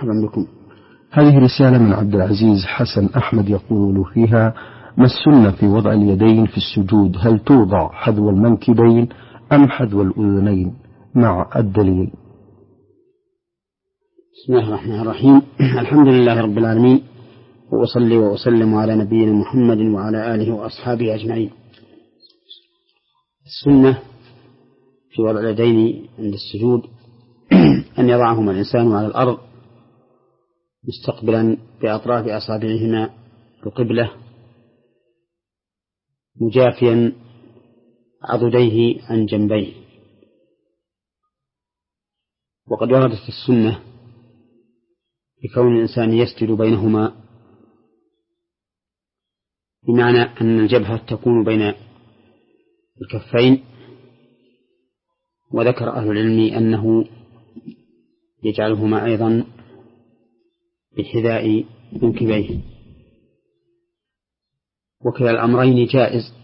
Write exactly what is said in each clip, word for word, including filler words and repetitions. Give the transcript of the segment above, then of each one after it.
مرحبا بكم. هذه رسالة من عبد العزيز حسن أحمد يقول فيها: ما السنة في وضع اليدين في السجود؟ هل توضع حذو المنكبين أم حذو الأذنين مع الدليل؟ بسم الله الرحمن الرحيم. الحمد لله رب العالمين، وأصلي وأسلم على نبينا محمد وعلى آله وأصحابه أجمعين. السنة في وضع اليدين عند السجود أن يضعهما الإنسان على الأرض مستقبلا بأطراف أصابعهما القبلة، مجافيا عضديه عن جنبيه. وقد وردت السنة بكون الإنسان يسجد بينهما، بمعنى أن الجبهة تكون بين الكفين. وذكر أهل العلم أنه يجعلهما أيضا بحذاء منكبيه، وكلا الأمرين جائز،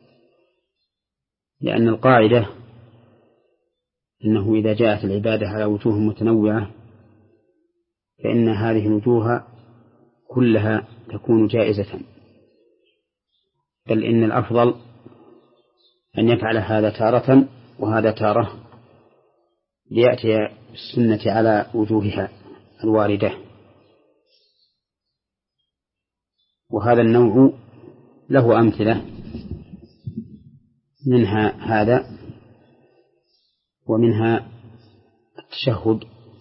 لأن القاعدة أنه إذا جاءت العبادة على وجوه متنوعة فإن هذه الوجوه كلها تكون جائزة، بل إن الأفضل أن يفعل هذا تارة وهذا تارة ليأتي السنة على وجوهها الواردة. وهذا النوع له أمثلة، منها هذا ومنها التشهد،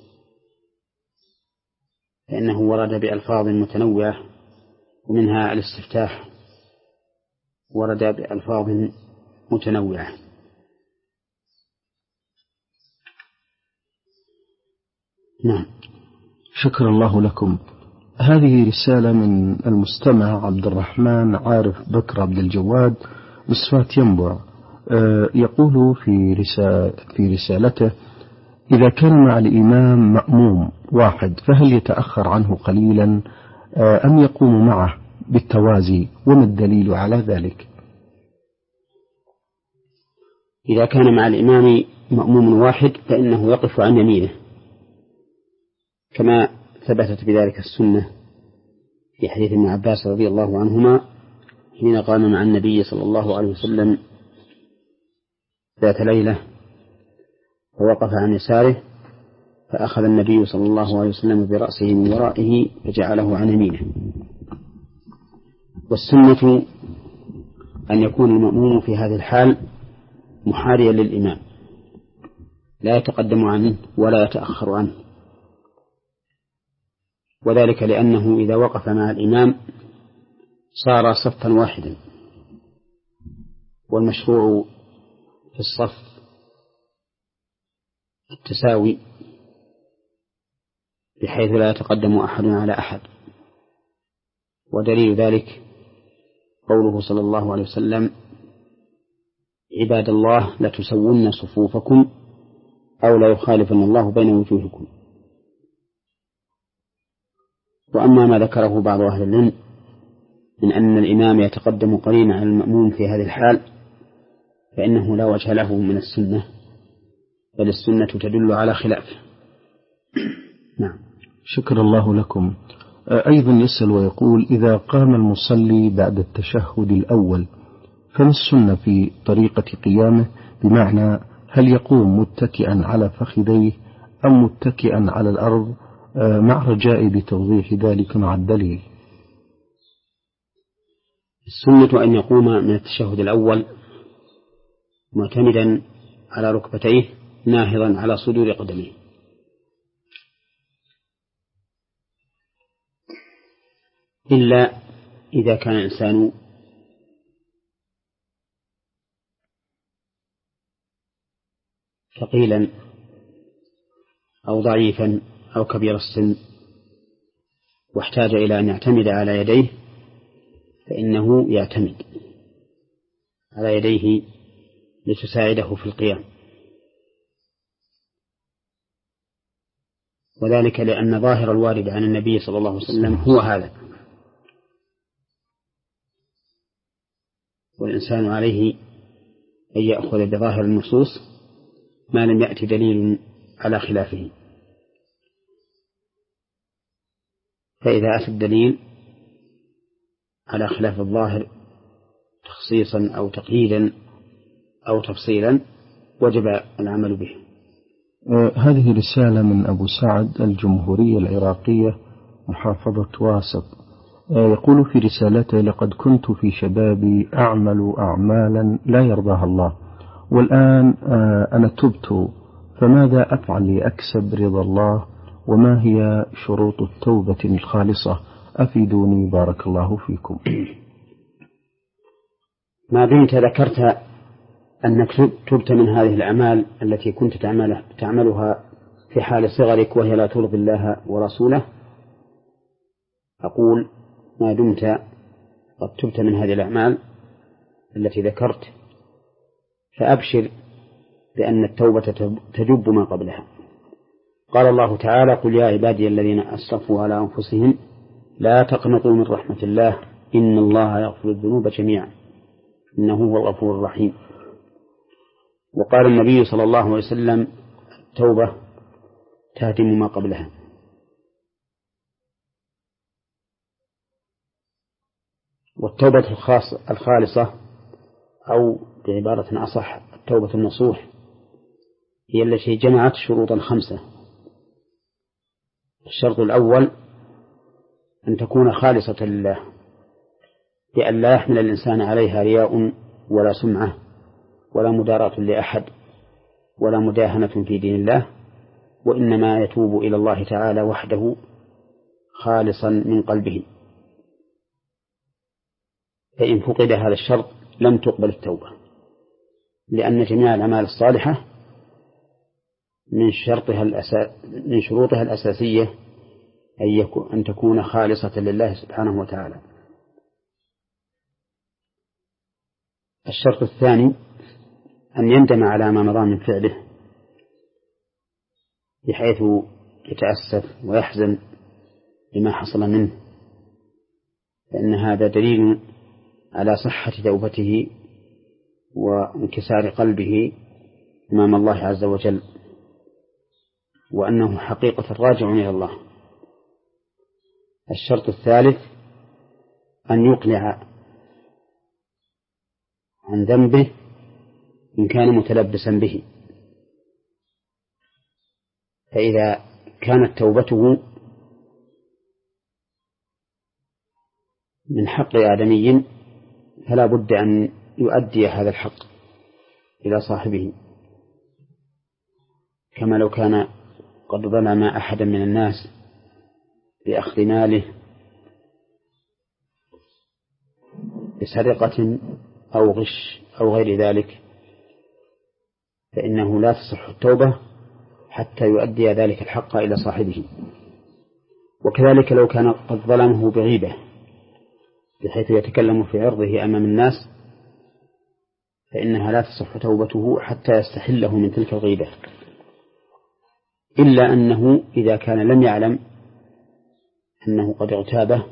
فإنه ورد بألفاظ متنوعة، ومنها الاستفتاح ورد بألفاظ متنوعة. نعم، شكر الله لكم. هذه رسالة من المستمع عبد الرحمن عارف بكر عبد الجواد مصفات ينبع، يقول في رسالة في رسالته: إذا كان مع الإمام مأموم واحد فهل يتأخر عنه قليلا أم يقوم معه بالتوازي؟ وما الدليل على ذلك؟ إذا كان مع الإمام مأموم واحد فإنه يقف عن يمينه، كما ثبتت بذلك السنة في حديث ابن عباس رضي الله عنهما حين قام مع النبي صلى الله عليه وسلم ذات ليلة فوقف عن يساره، فأخذ النبي صلى الله عليه وسلم برأسه من ورائه فجعله عن يمينه. والسنة أن يكون المأموم في هذه الحال محاريا للإمام، لا يتقدم عنه ولا يتأخر عنه، وذلك لأنه إذا وقف مع الإمام صار صفا واحدا، والمشروع في الصف التساوي بحيث لا يتقدم أحد على أحد. ودليل ذلك قوله صلى الله عليه وسلم: عباد الله لتسون صفوفكم أو لا يخالفن الله بين وجوهكم. وأما ما ذكره بعض أهل العلم من أن الإمام يتقدم قليلا على المأموم في هذه الحال فإنه لا وجه له من السنة، بل السنة تدل على خلافه. نعم، شكر الله لكم. أيضا يسأل ويقول: إذا قام المصلي بعد التشهد الأول فما السنة في طريقة قيامه؟ بمعنى هل يقوم متكئا على فخذيه أم متكئا على الأرض، مع رجاء بتوضيح ذلك مع الدليل؟ السنة أن يقوم من التشهد الأول معتمدا على ركبتيه ناهضا على صدور قدميه، إلا إذا كان الإنسان ثقيلا أو ضعيفا أو كبير السن واحتاج إلى أن يعتمد على يديه فإنه يعتمد على يديه لتساعده في القيام، وذلك لأن ظاهر الوارد عن النبي صلى الله عليه وسلم هو هذا، والإنسان عليه أن يأخذ بظاهر النصوص ما لم يأتي دليل على خلافه. فإذا أتى الدليل على خلاف الظاهر تخصيصا أو تقييدا أو تفصيلا وجب العمل به. آه هذه رسالة من أبو سعد، الجمهورية العراقية، محافظة واسط. آه يقول في رسالته: لقد كنت في شبابي أعمل أعمالا لا يرضاها الله، والآن آه أنا تبت، فماذا أفعل لأكسب رضا الله؟ وما هي شروط التوبة الخالصة؟ أفيدوني بارك الله فيكم. ما دمت ذكرت أنك تبت من هذه الأعمال التي كنت تعملها في حال صغرك وهي لا ترضي الله ورسوله، أقول ما دمت قد تبت من هذه الأعمال التي ذكرت فأبشر بأن التوبة تجب ما قبلها. قال الله تعالى: قل يا عبادي الذين أسرفوا على أنفسهم لا تقنطوا من رحمة الله إن الله يغفر الذنوب جميعا إنه هو الغفور الرحيم. وقال النبي صلى الله عليه وسلم: التوبة تهدم ما قبلها. والتوبة الخالصة أو بعبارة أصح التوبة النصوح هي التي جمعت شروطا خمسة. الشرط الأول أن تكون خالصة لله، بأن لا يحمل الإنسان عليها رياء ولا سمعة ولا مداراة لأحد ولا مداهنة في دين الله، وإنما يتوب إلى الله تعالى وحده خالصا من قلبه. فإن فقد هذا الشرط لم تقبل التوبة، لأن جميع الأعمال الصالحة من شرطها الأسا... من شروطها الأساسية أن, يكون... أن تكون خالصة لله سبحانه وتعالى. الشرط الثاني أن يندم على ما مضى من فعله بحيث يتأسف ويحزن لما حصل منه، فإن هذا دليل على صحة توبته وانكسار قلبه أمام الله عز وجل، وأنه حقيقة راجع إلى الله. الشرط الثالث أن يقلع عن ذنبه إن كان متلبسا به، فإذا كانت توبته من حق آدمي فلا بد أن يؤدي هذا الحق إلى صاحبه، كما لو كان قد ظلم أحدا من الناس بأخذ ماله بسرقة أو غش أو غير ذلك، فإنه لا تصح التوبة حتى يؤدي ذلك الحق إلى صاحبه. وكذلك لو كان قد ظلمه بغيبة بحيث يتكلم في عرضه أمام الناس، فإنها لا تصح توبته حتى يستحله من تلك الغيبة، إلا أنه إذا كان لم يعلم أنه قد اغتابه،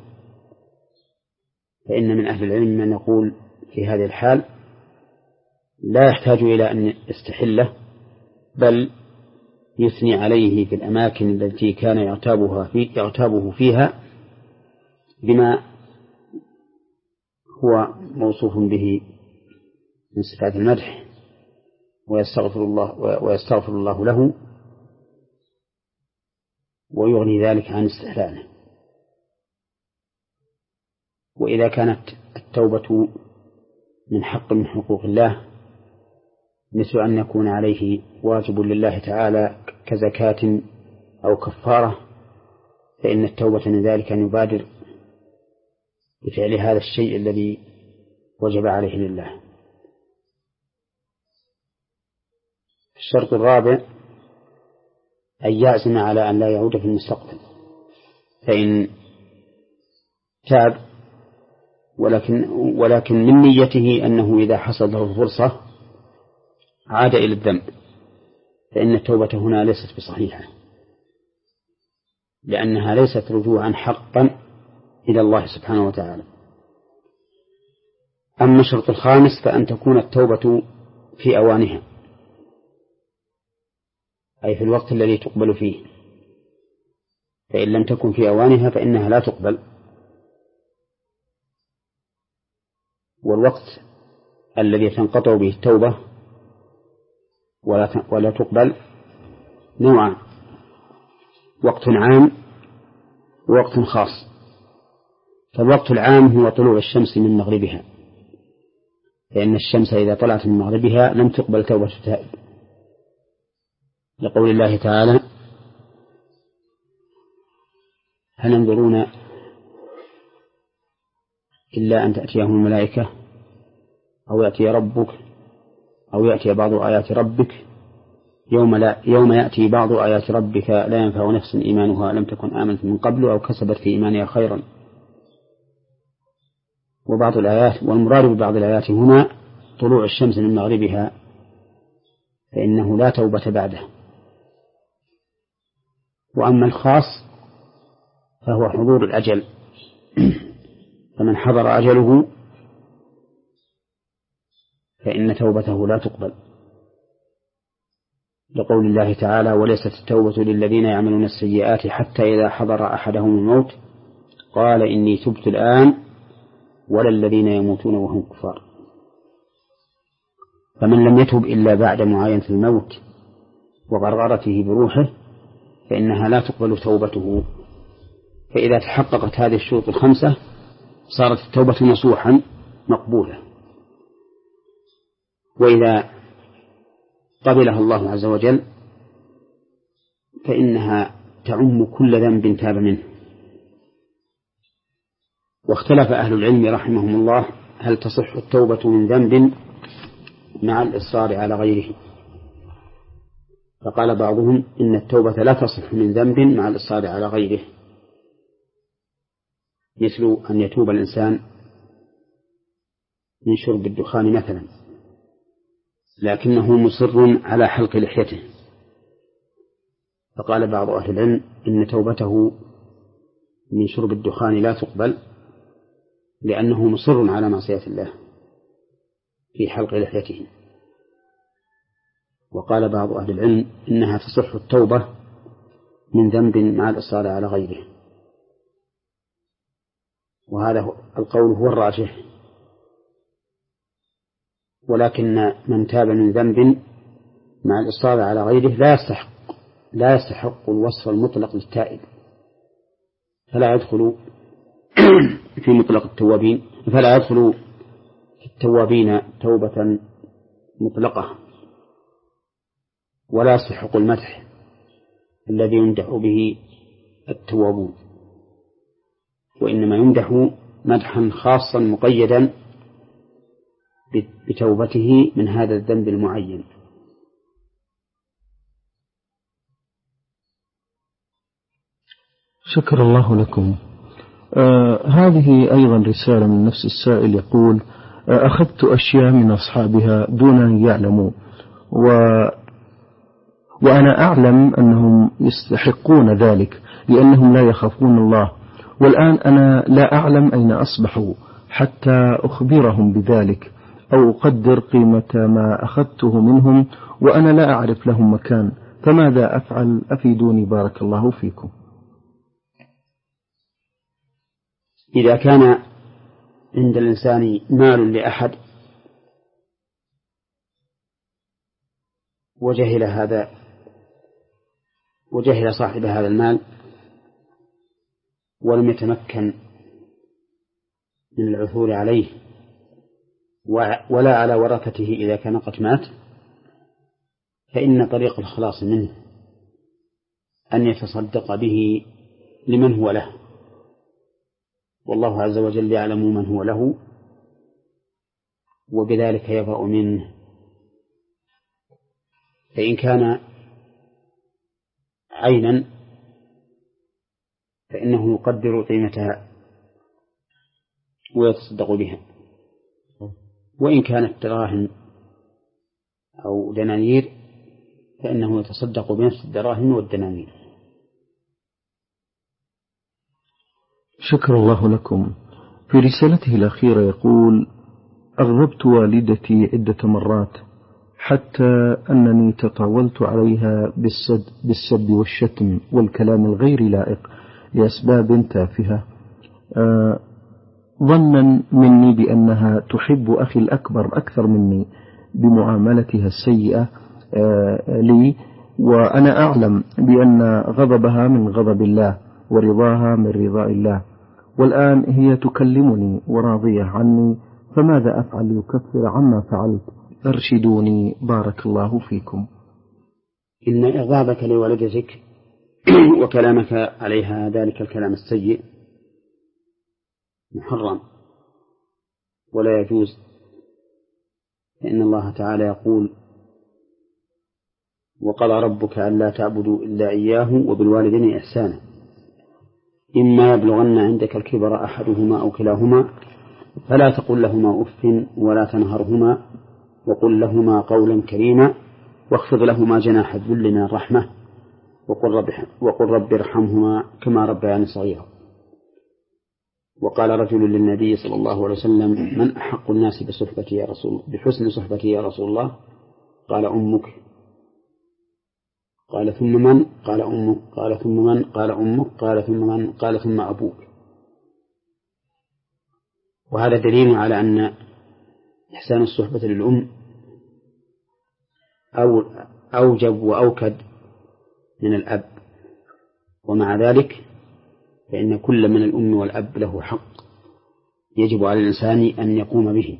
فإن من أهل العلم من يقول في هذه الحال لا يحتاج إلى أن يستحله، بل يثني عليه في الأماكن التي كان يغتابها في يغتابه فيها بما هو موصوف به من صفات المدح، ويستغفر الله ويستغفر الله له ويغني ذلك عن استحلاله. وإذا كانت التوبة من حق من حقوق الله مثل أن يكون عليه واجب لله تعالى كزكاة أو كفارة، فإن التوبة من ذلك أن يبادر بفعل هذا الشيء الذي وجب عليه لله. الشرط الرابع أن يعزم على أن لا يعود في المستقبل، فإن تاب ولكن, ولكن من نيته أنه إذا حصل له فرصة عاد إلى الذنب، فإن التوبة هنا ليست بصحيحة، لأنها ليست رجوعا حقا إلى الله سبحانه وتعالى. أما الشرط الخامس فأن تكون التوبة في أوانها، أي في الوقت الذي تقبل فيه، فإن لم تكن في أوانها فإنها لا تقبل. والوقت الذي تنقطع به التوبة ولا ولا تقبل نوعان: وقت عام ووقت خاص. فالوقت العام هو طلوع الشمس من مغربها، لأن الشمس إذا طلعت من مغربها لم تقبل توبة التائب، لقول الله تعالى: هل ينظرون إلا أن تأتيهم الملائكة أو يأتي ربك أو يأتي بعض آيات ربك يوم, لا يوم يأتي بعض آيات ربك لا ينفع نفس إيمانها لم تكن آمنت من قبل أو كسبت في إيمانها خيرا. وبعض الآيات، والمراد ببعض الآيات هنا طلوع الشمس من مغربها، فإنه لا توبة بعده. وأما الخاص فهو حضور الأجل، فمن حضر أجله فإن توبته لا تقبل، لقول الله تعالى: وليست التوبة للذين يعملون السيئات حتى إذا حضر أحدهم الموت قال إني تبت الآن ولا الذين يموتون وهم كفار. فمن لم يتب إلا بعد معاينة الموت وغرغرته بروحه فإنها لا تقبل توبته. فإذا تحققت هذه الشروط الخمسة صارت التوبة نصوحا مقبولة. وإذا قبلها الله عز وجل فإنها تعم كل ذنب تاب منه. واختلف أهل العلم رحمهم الله هل تصح التوبة من ذنب مع الإصرار على غيره. فقال بعضهم إن التوبة لا تصح من ذنب مع الإصرار على غيره، مثل أن يتوب الإنسان من شرب الدخان مثلا لكنه مصر على حلق لحيته، فقال بعض أهل العلم إن توبته من شرب الدخان لا تقبل لأنه مصر على معصية الله في حلق لحيته. وقال بعض أهل العلم إنها تصح التوبة من ذنب مع الإصرار على غيره، وهذا القول هو الراجح. ولكن من تاب من ذنب مع الإصرار على غيره لا يستحق لا يستحق الوصف المطلق للتائب، فلا يدخل في مطلق التوابين فلا يدخل في التوابين توبة مطلقة، ولا يستحق المدح الذي يمدح به التوابون، وإنما يمدح مدحا خاصا مقيدا بتوبته من هذا الذنب المعين. شكر الله لكم. آه هذه أيضا رسالة من نفس السائل يقول: آه أخذت أشياء من أصحابها دون أن يعلموا، و وأنا أعلم أنهم يستحقون ذلك لأنهم لا يخافون الله، والآن أنا لا أعلم أين أصبحوا حتى أخبرهم بذلك أو أقدر قيمة ما أخذته منهم وأنا لا أعرف لهم مكان، فماذا أفعل؟ أفيدوني بارك الله فيكم. إذا كان عند الإنسان مال لأحد وجهل هذا وجهل صاحب هذا المال ولم يتمكن من العثور عليه ولا على ورثته إذا كان قد مات، فإن طريق الخلاص منه أن يتصدق به لمن هو له، والله عز وجل يعلم من هو له وبذلك يبرأ منه. فإن كان عينا فإنه يقدر قيمتها ويتصدق بها، وإن كانت دراهم أو دنانير فإنه يتصدق بنفس الدراهم والدنانير. شكر الله لكم. في رسالته الأخيرة يقول: أغضبت والدتي عدة مرات حتى أنني تطاولت عليها بالسب, بالسب والشتم والكلام الغير لائق، لأسباب تافهة، آه ظنا مني بأنها تحب أخي الأكبر أكثر مني بمعاملتها السيئة آه لي، وأنا أعلم بأن غضبها من غضب الله ورضاها من رضاء الله، والآن هي تكلمني وراضية عني، فماذا أفعل ليكفر عما فعلت؟ أرشدوني بارك الله فيكم. إن إغضابك لوالدتك وكلامك عليها ذلك الكلام السيء محرم ولا يجوز، فإن الله تعالى يقول: وقضى ربك ألا تعبدوا إلا إياه وبالوالدين إحسانا، إما يبلغن عندك الكبر أحدهما أو كلاهما فلا تقل لهما أف ولا تنهرهما وقل لهما قولا كريما واخفض لهما جناح الذل من الرحمة وقل رب, وقل رب ارحمهما كما ربياني صغيرا. وقال رجل للنبي صلى الله عليه وسلم: من أحق الناس بصحبتي يا رسول بحسن صحبتي يا رسول الله؟ قال: أمك. قال: ثم من؟ قال: أمك. قال: ثم من؟ قال: أمك. قال: ثم من؟ قال: ثم أبوك. وهذا دليل على أن إحسان الصحبة للأم أو أوجب وأوكد من الأب، ومع ذلك فإن كل من الأم والأب له حق يجب على الإنسان أن يقوم به.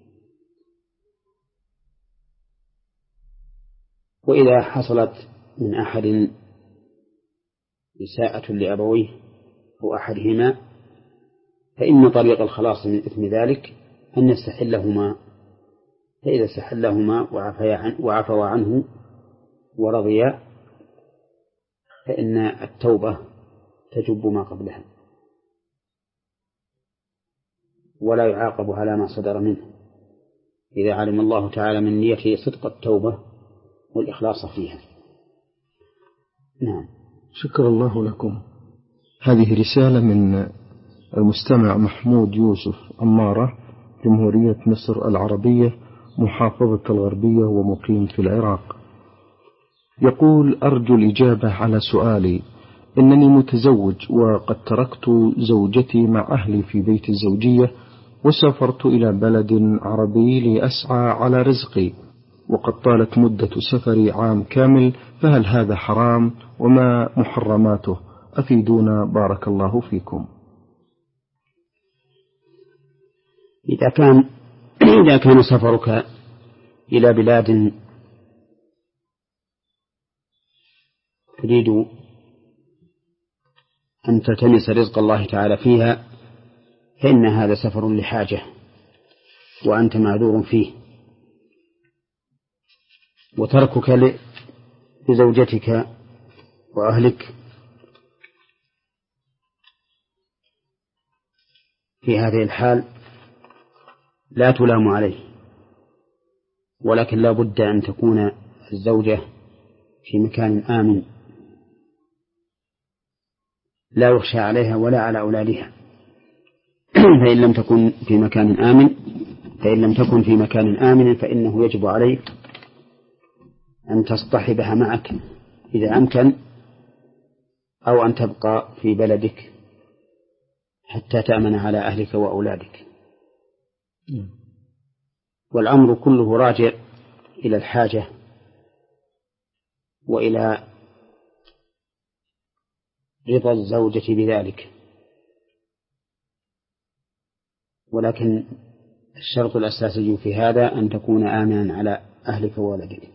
وإذا حصلت من أحد إساءة لأبويه أو أحدهما فإن طريق الخلاص من إثم ذلك أن يستحلهما، فإذا استحلهما وعفوا عنه ورضيا فإن التوبة تجب ما قبلها، ولا يعاقب على ما صدر منه إذا علم الله تعالى من نيته صدق التوبة والإخلاص فيها. نعم. شكر الله لكم. هذه رسالة من المستمع محمود يوسف عمارة، جمهورية مصر العربية، محافظة الغربية، ومقيم في العراق. يقول: أرجو الإجابة على سؤالي. إنني متزوج وقد تركت زوجتي مع أهلي في بيت الزوجية وسافرت إلى بلد عربي لأسعى على رزقي، وقد طالت مدة سفري عام كامل، فهل هذا حرام وما محرماته؟ أفيدونا بارك الله فيكم. إذا كان إذا كان سفرك إلى بلاد تريد أن تلتمس رزق الله تعالى فيها فإن هذا سفر لحاجة وأنت معذور فيه، وتركك لزوجتك وأهلك في هذه الحال لا تلام عليه، ولكن لا بد أن تكون الزوجة في مكان آمن لا يخشى عليها ولا على أولادها. فإن لم تكن في مكان آمن فإن لم تكن في مكان آمن فإنه يجب عليك أن تصطحبها معك إذا أمكن، أو أن تبقى في بلدك حتى تأمن على أهلك وأولادك. والأمر كله راجع إلى الحاجة وإلى رضا الزوجة بذلك، ولكن الشرط الأساسي في هذا أن تكون آمنا على أهلك وولدك.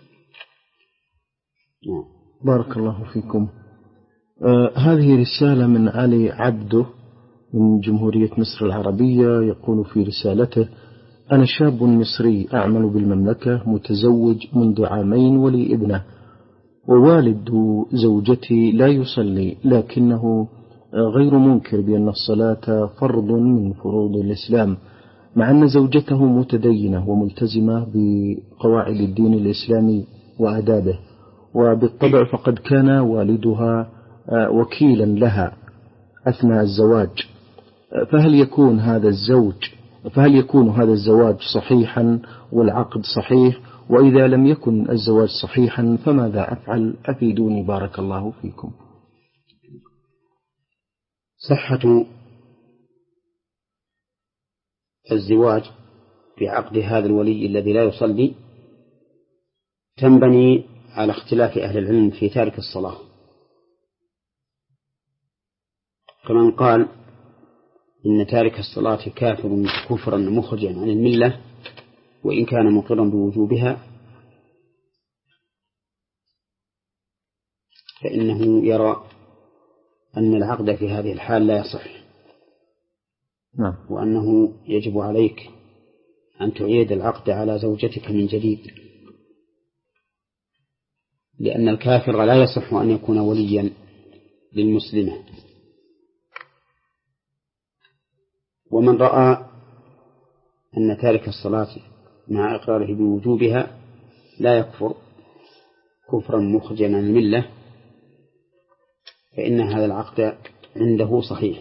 بارك الله فيكم. آه هذه رسالة من علي عبده من جمهورية مصر العربية، يقول في رسالته: أنا شاب مصري أعمل بالمملكة، متزوج منذ عامين ولي ابنة، ووالد زوجتي لا يصلي، لكنه غير منكر بأن الصلاة فرض من فروض الإسلام، مع أن زوجته متدينة وملتزمة بقواعد الدين الإسلامي وآدابه، وبالطبع فقد كان والدها وكيلا لها أثناء الزواج. فهل يكون هذا الزوج فهل يكون هذا الزواج صحيحا والعقد صحيح؟ وإذا لم يكن الزواج صحيحا فماذا أفعل؟ أفيدوني بارك الله فيكم. صحة الزواج بعقد هذا الولي الذي لا يصلي تنبني على اختلاف أهل العلم في تارك الصلاة، كمن قال إن تارك الصلاة كافر كفرا مخرجا عن الملة وإن كان مقرا بوجوبها، فإنه يرى أن العقد في هذه الحال لا يصح، نعم. وأنه يجب عليك أن تعيد العقد على زوجتك من جديد، لأن الكافر لا يصح أن يكون وليا للمسلمة. ومن رأى أن تارك الصلاة مع إقراره بوجوبها لا يكفر كفرا مخرجا عن الملة، فإن هذا العقد عنده صحيح.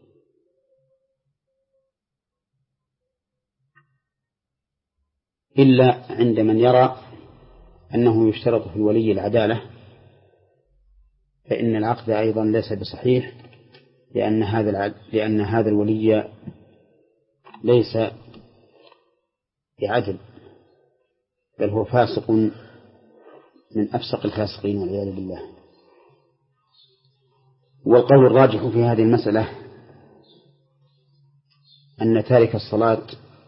إلا عند من يرى أنه يشترط في الولي العدالة، فإن العقد أيضا ليس بصحيح، لأن هذا لأن هذا الولي ليس بعدل، بل هو فاسق من أفسق الفاسقين والعياذ بالله. والقول الراجح في هذه المسألة أن تارك الصلاة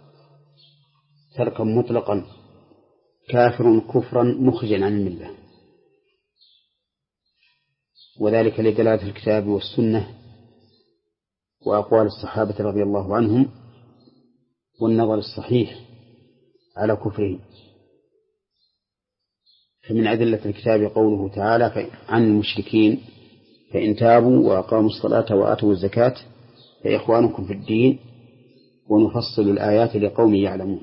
تركا مطلقا كافر كفرا مخرجا عن الملة، وذلك لدلالة الكتاب والسنة وأقوال الصحابة رضي الله عنهم والنظر الصحيح على كفره. فمن أدلة الكتاب قوله تعالى عن المشركين فإن تابوا وأقاموا الصلاة وآتوا الزكاة فإخوانكم في الدين ونفصل الآيات لقوم يعلمون.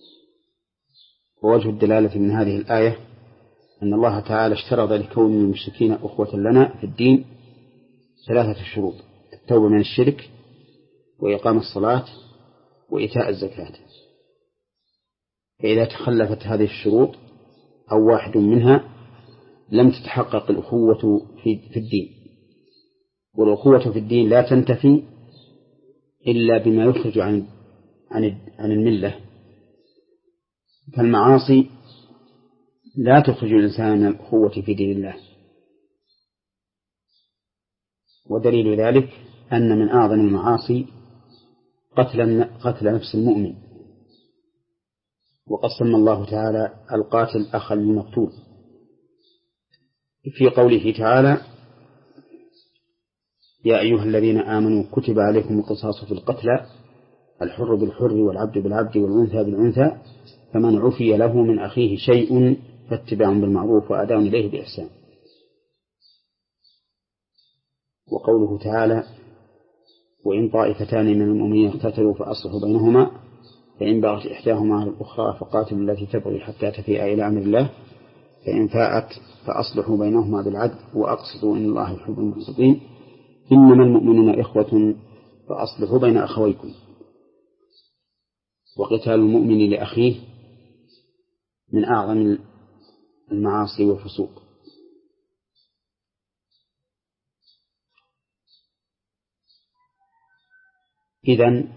ووجه الدلالة من هذه الآية أن الله تعالى اشترط لكون المشركين أخوة لنا في الدين ثلاثة شروط: التوبة من الشرك وإقام الصلاة وإيتاء الزكاة. فإذا تخلفت هذه الشروط أو واحد منها لم تتحقق الأخوة في الدين، والأخوة في الدين لا تنتفي إلا بما يخرج عن عن الملة. فالمعاصي لا تخرج الإنسان من الأخوة في دين الله، ودليل ذلك أن من أعظم المعاصي قتل قتل نفس المؤمن، وقد سمى الله تعالى القاتل أخا للمقتول في قوله تعالى: يا أيها الذين آمنوا كتب عليكم القصاص في القتلى الحر بالحر والعبد بالعبد والأنثى بالأنثى فمن عفي له من أخيه شيء فاتباع بالمعروف وأداء إليه بإحسان. وقوله تعالى: وإن طائفتان من المؤمنين اقتتلوا فأصلحوا بينهما فإن بغت إحداهما على الأخرى فقاتلوا التي تبغي حتى تفيء إلى أمر الله فإن فاءت فأصلحوا بينهما بالعدل وأقسطوا إن الله يحب المقسطين إنما المؤمنون إخوة فأصلحوا بين أخويكم. وقتال المؤمن لأخيه من أعظم المعاصي والفسوق. إذن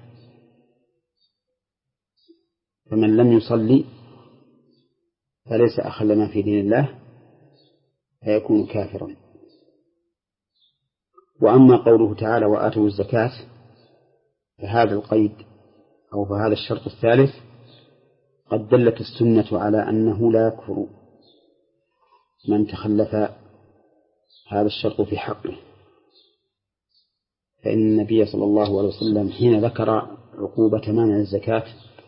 فمن لم يصلي فليس أخا لنا في دين الله فيكون كافرا. وأما قوله تعالى وآتوا الزكاة فهذا القيد أو فهذا الشرط الثالث قد دلت السنة على أنه لا يكفر من تخلف هذا الشرط في حقه، فإن النبي صلى الله عليه وسلم حين ذكر عقوبة مانع الزكاة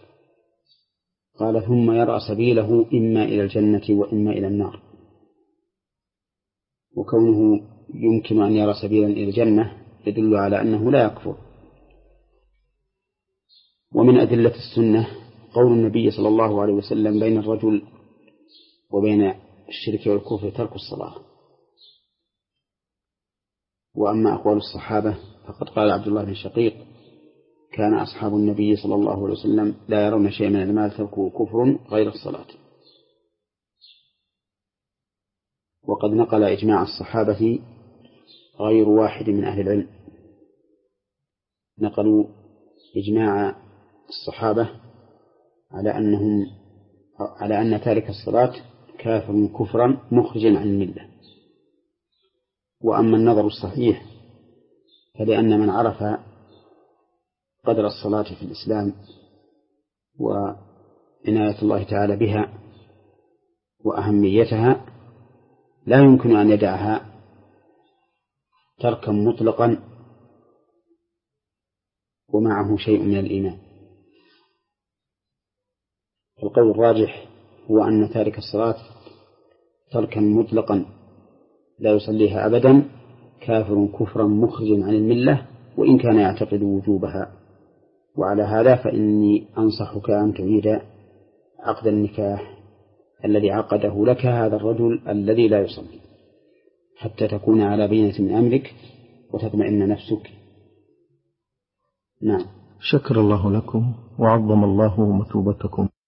قال ثم يرى سبيله إما إلى الجنة وإما إلى النار. وكونه يمكن أن يرى سبيلا إلى الجنة يدل على أنه لا يكفر. ومن أدلة السنة قول النبي صلى الله عليه وسلم بين الرجل وبين الشرك والكفر ترك الصلاة. وأما أقوال الصحابة فقد قال عبد الله بن شقيق كان أصحاب النبي صلى الله عليه وسلم لا يرون شيئا من المال تركه كفر غير الصلاة. وقد نقل إجماع الصحابة غير واحد من أهل العلم نقلوا إجماع الصحابة على أنهم على أن تارك الصلاة كافر كفرا مخرجا عن الملة. وأما النظر الصحيح فلأن من عرف قدر الصلاة في الإسلام وعناية الله تعالى بها وأهميتها لا يمكن أن يدعها تركا مطلقا ومعه شيء من الإيمان. القول الراجح هو أن تارك الصلاة تركا مطلقا لا يصليها أبدا كافر كفرا مخرجا عن الملة وإن كان يعتقد وجوبها. وعلى هذا فإني أنصحك أن تعيد عقد النكاح الذي عقده لك هذا الرجل الذي لا يصلي حتى تكون على بينة من أمرك وتطمئن نفسك. نعم. شكر الله لكم وعظم الله مثوبتكم.